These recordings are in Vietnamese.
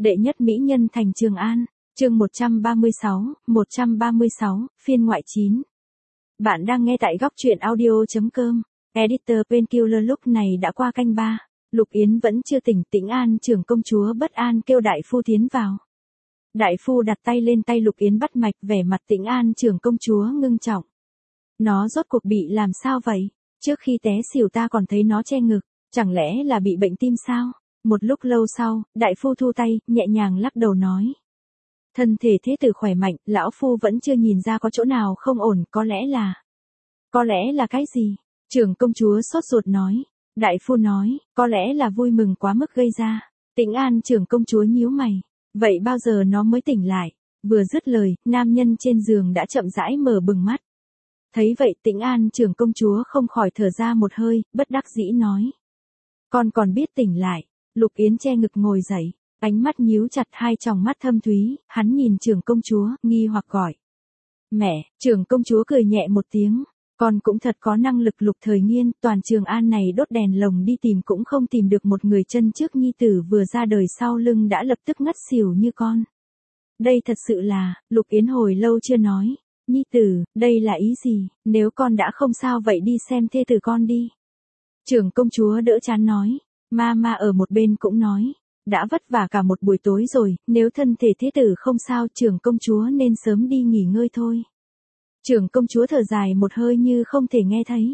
Đệ nhất mỹ nhân thành Trường An, chương 136, phiên ngoại 9. Bạn đang nghe tại góc truyện audio.com. Editor Painkiller lúc này đã qua canh 3. Lục Yến vẫn chưa tỉnh. Tĩnh An trưởng công chúa bất an kêu đại phu tiến vào. Đại phu đặt tay lên tay Lục Yến bắt mạch, vẻ mặt Tĩnh An trưởng công chúa ngưng trọng. Nó rốt cuộc bị làm sao vậy? Trước khi té xỉu ta còn thấy nó che ngực, chẳng lẽ là bị bệnh tim sao? Một lúc lâu sau, đại phu thu tay, nhẹ nhàng lắc đầu nói. Thân thể thế tử khỏe mạnh, lão phu vẫn chưa nhìn ra có chỗ nào không ổn, có lẽ là cái gì? Trưởng công chúa sốt ruột nói. Đại phu nói, có lẽ là vui mừng quá mức gây ra. Tĩnh An trưởng công chúa nhíu mày. Vậy bao giờ nó mới tỉnh lại? Vừa dứt lời, nam nhân trên giường đã chậm rãi mở bừng mắt. Thấy vậy Tĩnh An trưởng công chúa không khỏi thở ra một hơi, bất đắc dĩ nói. Con còn biết tỉnh lại. Lục Yến che ngực ngồi dậy, ánh mắt nhíu chặt, hai tròng mắt thâm thúy, hắn nhìn trưởng công chúa, nghi hoặc gọi. Mẹ, trưởng công chúa cười nhẹ một tiếng, con cũng thật có năng lực. Lục Thời Nghiên, toàn Trường An này đốt đèn lồng đi tìm cũng không tìm được một người, chân trước nhi tử vừa ra đời sau lưng đã lập tức ngất xỉu như con. Đây thật sự là, Lục Yến hồi lâu chưa nói. Nhi tử, đây là ý gì? Nếu con đã không sao vậy đi xem thê tử con đi. Trưởng công chúa đỡ chán nói. Mama ở một bên cũng nói, đã vất vả cả một buổi tối rồi, nếu thân thể thế tử không sao, trưởng công chúa nên sớm đi nghỉ ngơi thôi. Trưởng công chúa thở dài một hơi như không thể nghe thấy.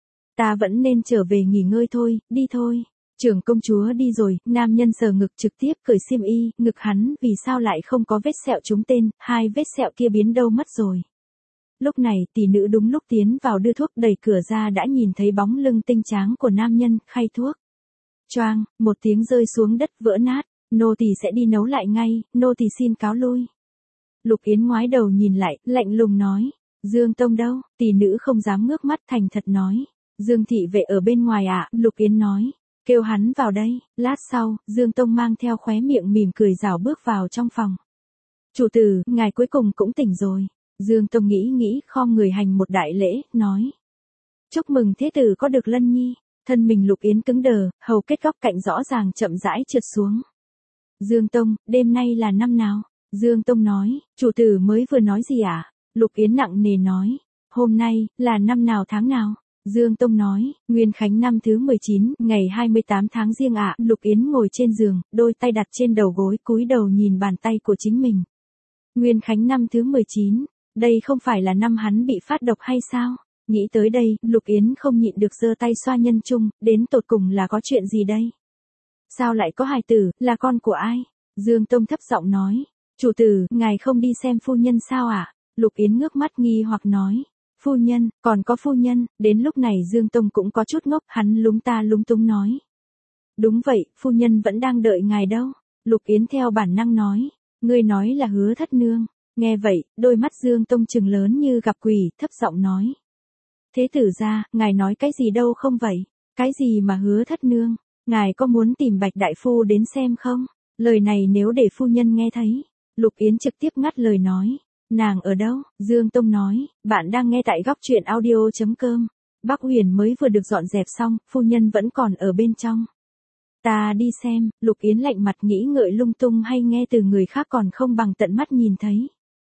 Ta vẫn nên trở về nghỉ ngơi thôi, đi thôi. Trưởng công chúa đi rồi, nam nhân sờ ngực trực tiếp cởi xiêm y, ngực hắn vì sao lại không có vết sẹo trúng tên, hai vết sẹo kia biến đâu mất rồi. Lúc này tỷ nữ đúng lúc tiến vào đưa thuốc, đẩy cửa ra đã nhìn thấy bóng lưng tinh tráng của nam nhân, khay thuốc. Choang, một tiếng rơi xuống đất vỡ nát, nô tỳ sẽ đi nấu lại ngay, nô tỳ xin cáo lui. Lục Yến ngoái đầu nhìn lại, lạnh lùng nói, Dương Tông đâu? Tỷ nữ không dám ngước mắt, thành thật nói, Dương thị vệ ở bên ngoài ạ. Lục Yến nói, kêu hắn vào đây. Lát sau, Dương Tông mang theo khóe miệng mỉm cười rảo bước vào trong phòng. Chủ tử, ngài cuối cùng cũng tỉnh rồi. Dương Tông nghĩ khom người hành một đại lễ, nói, chúc mừng thế tử có được lân nhi. Thân mình Lục Yến cứng đờ, hầu kết góc cạnh rõ ràng chậm rãi trượt xuống. Dương Tông, đêm nay là năm nào? Dương Tông nói, chủ tử mới vừa nói gì ạ? Lục Yến nặng nề nói, hôm nay, là năm nào tháng nào? Dương Tông nói, Nguyên Khánh năm thứ 19, ngày 28 tháng Giêng ạ. Lục Yến ngồi trên giường, đôi tay đặt trên đầu gối, cúi đầu nhìn bàn tay của chính mình. Nguyên Khánh năm thứ 19, đây không phải là năm hắn bị phát độc hay sao? Nghĩ tới đây, Lục Yến không nhịn được giơ tay xoa nhân trung, đến tột cùng là có chuyện gì đây? Sao lại có hài tử, là con của ai? Dương Tông thấp giọng nói, chủ tử, ngài không đi xem phu nhân sao ạ? Lục Yến ngước mắt nghi hoặc nói, phu nhân, còn có phu nhân. Đến lúc này Dương Tông cũng có chút ngốc, hắn lúng ta lúng túng nói. Đúng vậy, phu nhân vẫn đang đợi ngài đâu. Lục Yến theo bản năng nói, ngươi nói là Hứa thất nương. Nghe vậy, đôi mắt Dương Tông trừng lớn như gặp quỷ, thấp giọng nói. Thế tử gia, ngài nói cái gì đâu không vậy? Cái gì mà Hứa thất nương? Ngài có muốn tìm Bạch đại phu đến xem không? Lời này nếu để phu nhân nghe thấy. Lục Yến trực tiếp ngắt lời nói. Nàng ở đâu? Dương Tông nói, bạn đang nghe tại góc truyện audio.com. Bắc Huyền mới vừa được dọn dẹp xong, phu nhân vẫn còn ở bên trong. Ta đi xem. Lục Yến lạnh mặt nghĩ ngợi lung tung, hay nghe từ người khác còn không bằng tận mắt nhìn thấy.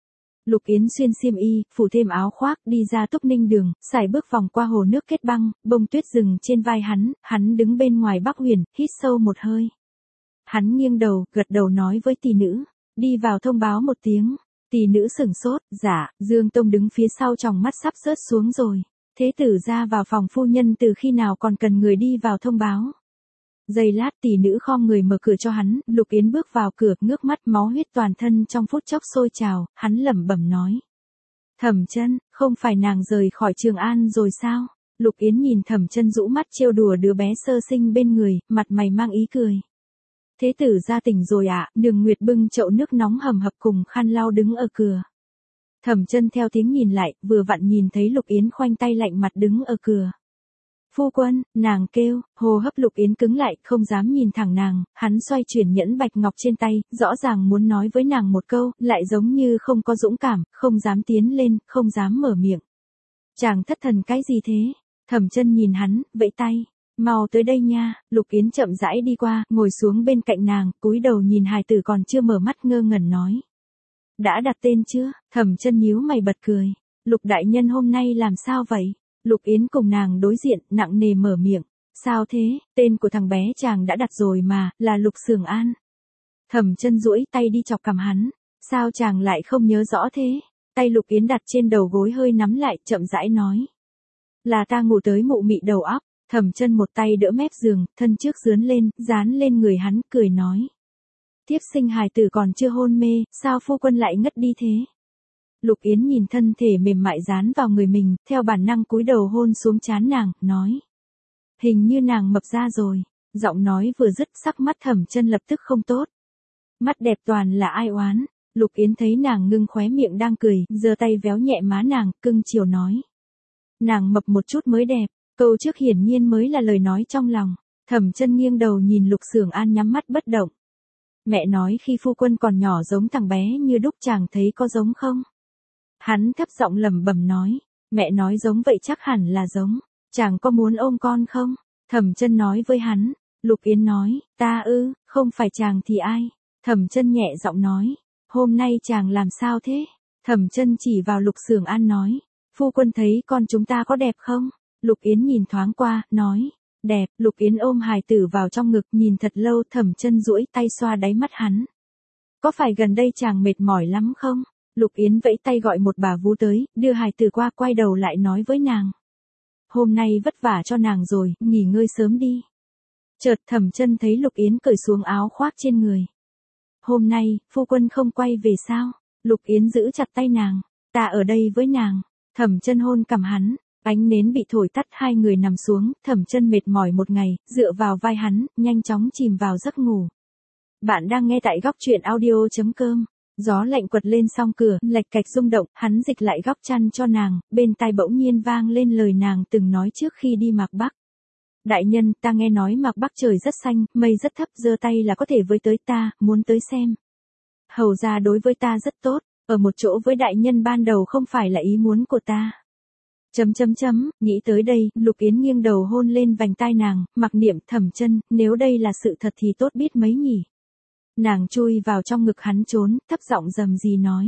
Lục Yến xuyên xiêm y, phủ thêm áo khoác, đi ra Túc Ninh đường, sải bước vòng qua hồ nước kết băng, bông tuyết rừng trên vai hắn đứng bên ngoài Bắc Huyền, hít sâu một hơi. Hắn nghiêng đầu, gật đầu nói với tỷ nữ, đi vào thông báo một tiếng. Tỷ nữ sửng sốt, dạ. Dương Tông đứng phía sau, tròng mắt sắp rớt xuống rồi. Thế tử ra vào phòng phu nhân từ khi nào còn cần người đi vào thông báo? Giây lát tỷ nữ khom người mở cửa cho hắn, Lục Yến bước vào cửa, ngước mắt, máu huyết toàn thân trong phút chốc sôi trào, hắn lẩm bẩm nói. Thẩm Chân, không phải nàng rời khỏi Trường An rồi sao? Lục Yến nhìn Thẩm Chân rũ mắt trêu đùa đứa bé sơ sinh bên người, mặt mày mang ý cười. Thế tử ra tỉnh rồi ạ. Đường Nguyệt bưng chậu nước nóng hầm hập cùng khăn lau đứng ở cửa. Thẩm Chân theo tiếng nhìn lại, vừa vặn nhìn thấy Lục Yến khoanh tay lạnh mặt đứng ở cửa. Phu quân, nàng kêu. Hô hấp Lục Yến cứng lại, không dám nhìn thẳng nàng. Hắn xoay chuyển nhẫn bạch ngọc trên tay, rõ ràng muốn nói với nàng một câu, lại giống như không có dũng cảm, không dám tiến lên, không dám mở miệng. Chàng thất thần cái gì thế? Thẩm Chân nhìn hắn, vẫy tay. Mau tới đây nha. Lục Yến chậm rãi đi qua, ngồi xuống bên cạnh nàng, cúi đầu nhìn hài tử còn chưa mở mắt ngơ ngẩn nói. Đã đặt tên chưa? Thẩm Chân nhíu mày bật cười. Lục đại nhân hôm nay làm sao vậy? Lục Yến cùng nàng đối diện, nặng nề mở miệng. Sao thế, tên của thằng bé chàng đã đặt rồi mà, là Lục Sường An. Thẩm Chân duỗi tay đi chọc cằm hắn. Sao chàng lại không nhớ rõ thế? Tay Lục Yến đặt trên đầu gối hơi nắm lại, chậm rãi nói. Là ta ngủ tới mụ mị đầu óc. Thẩm Chân một tay đỡ mép giường, thân trước dướn lên, dán lên người hắn, cười nói. Tiếp sinh hài tử còn chưa hôn mê, sao phu quân lại ngất đi thế? Lục Yến nhìn thân thể mềm mại dán vào người mình, theo bản năng cúi đầu hôn xuống trán nàng, nói. Hình như nàng mập ra rồi. Giọng nói vừa dứt, sắc mắt Thẩm Chân lập tức không tốt. Mắt đẹp toàn là ai oán. Lục Yến thấy nàng ngưng khóe miệng đang cười, giơ tay véo nhẹ má nàng, cưng chiều nói. Nàng mập một chút mới đẹp. Câu trước hiển nhiên mới là lời nói trong lòng. Thẩm Chân nghiêng đầu nhìn Lục Sường An nhắm mắt bất động. Mẹ nói khi phu quân còn nhỏ giống thằng bé như đúc, chàng thấy có giống không? Hắn thấp giọng lẩm bẩm nói. Mẹ nói giống vậy chắc hẳn là giống. Chàng có muốn ôm con không? Thẩm Chân nói với hắn. Lục Yến nói. Ta ư, không phải chàng thì ai? Thẩm Chân nhẹ giọng nói. Hôm nay chàng làm sao thế? Thẩm Chân chỉ vào Lục Sường An nói. Phu quân thấy con chúng ta có đẹp không? Lục Yến nhìn thoáng qua, nói. Đẹp. Lục Yến ôm hài tử vào trong ngực, nhìn thật lâu. Thẩm Chân duỗi tay xoa đáy mắt hắn. Có phải gần đây chàng mệt mỏi lắm không? Lục Yến vẫy tay gọi một bà vú tới, đưa hài tử qua, quay đầu lại nói với nàng. Hôm nay vất vả cho nàng rồi, nghỉ ngơi sớm đi. Chợt Thẩm Chân thấy Lục Yến cởi xuống áo khoác trên người. Hôm nay, phu quân không quay về sao? Lục Yến giữ chặt tay nàng. Ta ở đây với nàng. Thẩm Chân hôn cằm hắn. Ánh nến bị thổi tắt, hai người nằm xuống, Thẩm Chân mệt mỏi một ngày, dựa vào vai hắn, nhanh chóng chìm vào giấc ngủ. Bạn đang nghe tại góc truyện audio.com. Gió lạnh quật lên song cửa, lạch cạch rung động, hắn dịch lại góc chăn cho nàng, bên tai bỗng nhiên vang lên lời nàng từng nói trước khi đi Mạc Bắc. Đại nhân, ta nghe nói Mạc Bắc trời rất xanh, mây rất thấp, giơ tay là có thể với tới ta, muốn tới xem. Hầu gia đối với ta rất tốt, ở một chỗ với đại nhân ban đầu không phải là ý muốn của ta. Nghĩ tới đây, Lục Yến nghiêng đầu hôn lên vành tai nàng, mặc niệm. Thẩm Chân, nếu đây là sự thật thì tốt biết mấy nhỉ. Nàng chui vào trong ngực hắn trốn, thấp giọng rầm rì nói.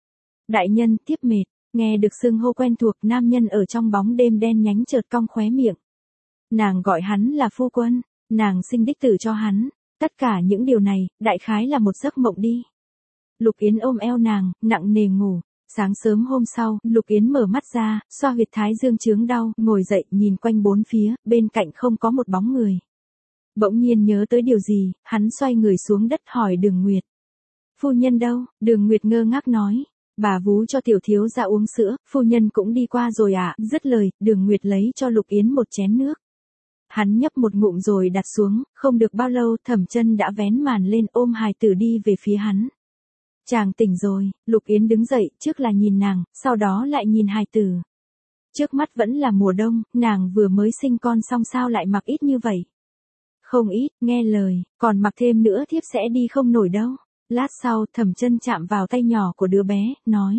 Đại nhân, tiếp mệt. Nghe được xưng hô quen thuộc, nam nhân ở trong bóng đêm đen nhánh chợt cong khóe miệng. Nàng gọi hắn là phu quân, nàng sinh đích tử cho hắn. Tất cả những điều này, đại khái là một giấc mộng đi. Lục Yến ôm eo nàng, nặng nề ngủ. Sáng sớm hôm sau, Lục Yến mở mắt ra, xoa huyệt thái dương chướng đau, ngồi dậy, nhìn quanh bốn phía, bên cạnh không có một bóng người. Bỗng nhiên nhớ tới điều gì, hắn xoay người xuống đất hỏi Đường Nguyệt. Phu nhân đâu? Đường Nguyệt ngơ ngác nói. Bà vú cho tiểu thiếu gia uống sữa, phu nhân cũng đi qua rồi ạ. Dứt lời, Đường Nguyệt lấy cho Lục Yến một chén nước. Hắn nhấp một ngụm rồi đặt xuống, không được bao lâu, Thẩm Chân đã vén màn lên ôm hài tử đi về phía hắn. Chàng tỉnh rồi. Lục Yến đứng dậy, trước là nhìn nàng, sau đó lại nhìn hài tử. Trước mắt vẫn là mùa đông, nàng vừa mới sinh con xong sao lại mặc ít như vậy? Không ít, nghe lời, còn mặc thêm nữa thiếp sẽ đi không nổi đâu. Lát sau, Thẩm Chân chạm vào tay nhỏ của đứa bé, nói.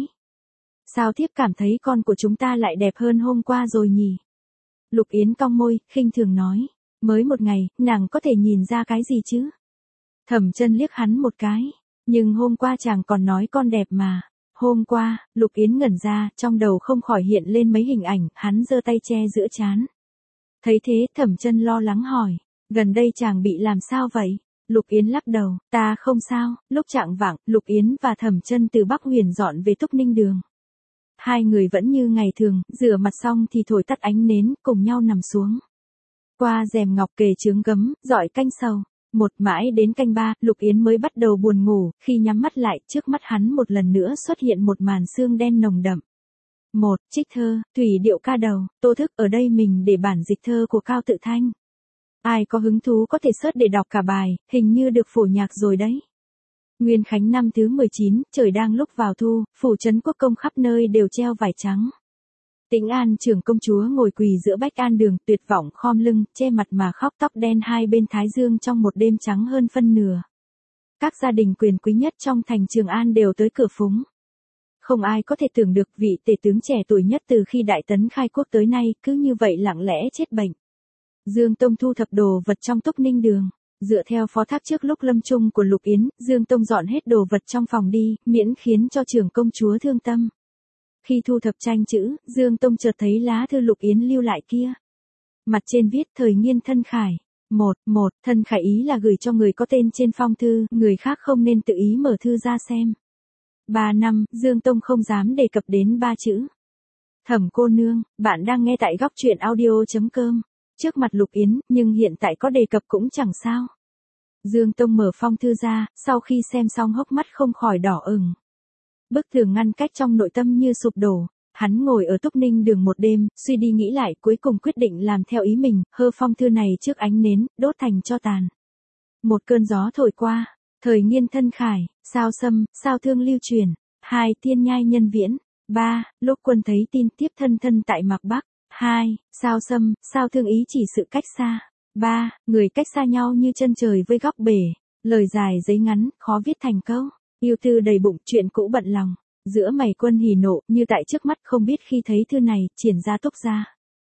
Sao thiếp cảm thấy con của chúng ta lại đẹp hơn hôm qua rồi nhỉ? Lục Yến cong môi, khinh thường nói. Mới một ngày, nàng có thể nhìn ra cái gì chứ? Thẩm Chân liếc hắn một cái. Nhưng hôm qua chàng còn nói con đẹp mà. Hôm qua, Lục Yến ngẩn ra, trong đầu không khỏi hiện lên mấy hình ảnh, hắn giơ tay che giữa trán. Thấy thế, Thẩm Chân lo lắng hỏi. Gần đây chàng bị làm sao vậy? Lục Yến lắc đầu. Ta không sao. Lúc chạng vạng, Lục Yến và Thẩm Chân từ Bắc Huyền dọn về Túc Ninh Đường. Hai người vẫn như ngày thường, rửa mặt xong thì thổi tắt ánh nến, cùng nhau nằm xuống. Qua rèm ngọc kề trứng gấm, dọi canh sầu. Một mãi đến canh ba, Lục Yến mới bắt đầu buồn ngủ, khi nhắm mắt lại, trước mắt hắn một lần nữa xuất hiện một màn sương đen nồng đậm. Một, trích thơ, thủy điệu ca đầu, Tô Thức, ở đây mình để bản dịch thơ của Cao Tự Thanh. Ai có hứng thú có thể search để đọc cả bài, hình như được phổ nhạc rồi đấy. Nguyên Khánh năm thứ 19, trời đang lúc vào thu, phủ trấn Quốc công khắp nơi đều treo vải trắng. Tĩnh An trưởng công chúa ngồi quỳ giữa Bách An đường, tuyệt vọng khom lưng, che mặt mà khóc, tóc đen hai bên thái dương trong một đêm trắng hơn phân nửa. Các gia đình quyền quý nhất trong thành Trường An đều tới cửa phúng. Không ai có thể tưởng được vị tể tướng trẻ tuổi nhất từ khi Đại Tấn khai quốc tới nay, cứ như vậy lặng lẽ chết bệnh. Dương Tông thu thập đồ vật trong Túc Ninh Đường. Dựa theo phó thác trước lúc lâm chung của Lục Yến, Dương Tông dọn hết đồ vật trong phòng đi, miễn khiến cho trưởng công chúa thương tâm. Khi thu thập tranh chữ, Dương Tông chợt thấy lá thư Lục Yến lưu lại kia. Mặt trên viết thời nghiên thân khải. Một, thân khải ý là gửi cho người có tên trên phong thư, người khác không nên tự ý mở thư ra xem. 3 năm, Dương Tông không dám đề cập đến 3 chữ. Thẩm cô nương, bạn đang nghe tại góc truyện audio.com. Trước mặt Lục Yến, nhưng hiện tại có đề cập cũng chẳng sao. Dương Tông mở phong thư ra, sau khi xem xong hốc mắt không khỏi đỏ ửng. Bức tường ngăn cách trong nội tâm như sụp đổ. Hắn ngồi ở Túc Ninh Đường một đêm, suy đi nghĩ lại, cuối cùng quyết định làm theo ý mình, hơ phong thư này trước ánh nến, đốt thành tro tàn. Một cơn gió thổi qua, thời nghiên thân khải, sao xâm, sao thương lưu truyền. 2. Tiên nhai nhân viễn. 3. Lúc quân thấy tin tiếp thân thân tại Mạc Bắc. 2. Sao xâm, sao thương ý chỉ sự cách xa. 3. Người cách xa nhau như chân trời với góc bể. Lời dài giấy ngắn, khó viết thành câu. Yêu tư đầy bụng, chuyện cũ bận lòng. Giữa mày quân hỉ nộ, như tại trước mắt không biết khi thấy thư này, triển ra túc ra.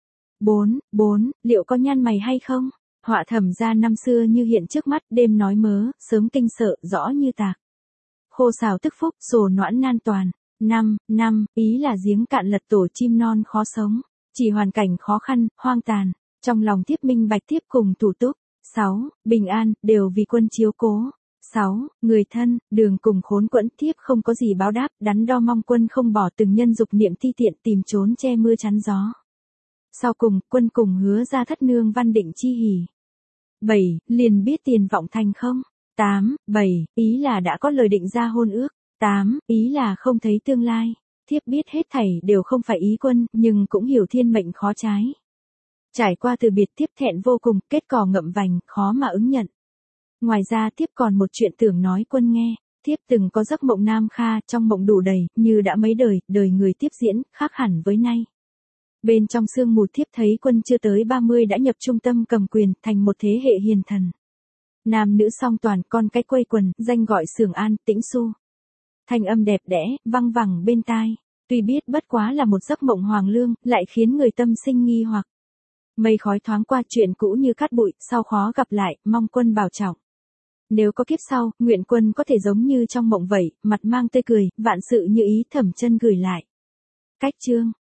4. Liệu có nhăn mày hay không? Họa thẩm ra năm xưa như hiện trước mắt, đêm nói mớ, sớm kinh sợ, rõ như tạc. Khô xào tức phúc, sồ noãn nan toàn. 5. Ý là giếng cạn lật tổ chim non khó sống. Chỉ hoàn cảnh khó khăn, hoang tàn. Trong lòng thiếp minh bạch thiếp cùng thủ túc. 6. Bình an, đều vì quân chiếu cố. 6. Người thân, đường cùng khốn quẫn thiếp không có gì báo đáp, đắn đo mong quân không bỏ từng nhân dục niệm ti tiện tìm trốn che mưa chắn gió. Sau cùng, quân cùng hứa ra thất nương văn định chi hỉ. 7. Liền biết tiền vọng thành không? 8. Ý là đã có lời định ra hôn ước. 8. Ý là không thấy tương lai. Thiếp biết hết thảy đều không phải ý quân, nhưng cũng hiểu thiên mệnh khó trái. Trải qua từ biệt thiếp thẹn vô cùng, kết cỏ ngậm vành, khó mà ứng nhận. Ngoài ra thiếp còn một chuyện tưởng nói quân nghe. Thiếp từng có giấc mộng nam kha, trong mộng đủ đầy, như đã mấy đời người tiếp diễn, khác hẳn với nay. Bên trong sương mù thiếp thấy quân chưa tới 30 đã nhập trung tâm cầm quyền, thành một thế hệ hiền thần. Nam nữ song toàn, con cái quây quần, danh gọi Sưởng An, Tĩnh Xu. Thanh âm đẹp đẽ, văng vẳng bên tai. Tuy biết bất quá là một giấc mộng hoàng lương, lại khiến người tâm sinh nghi hoặc. Mây khói thoáng qua, chuyện cũ như cát bụi, sau khó gặp lại, mong quân bảo trọng. Nếu có kiếp sau, nguyện quân có thể giống như trong mộng vậy, mặt mang tươi cười, vạn sự như ý. Thẩm Chân gửi lại. Cách chương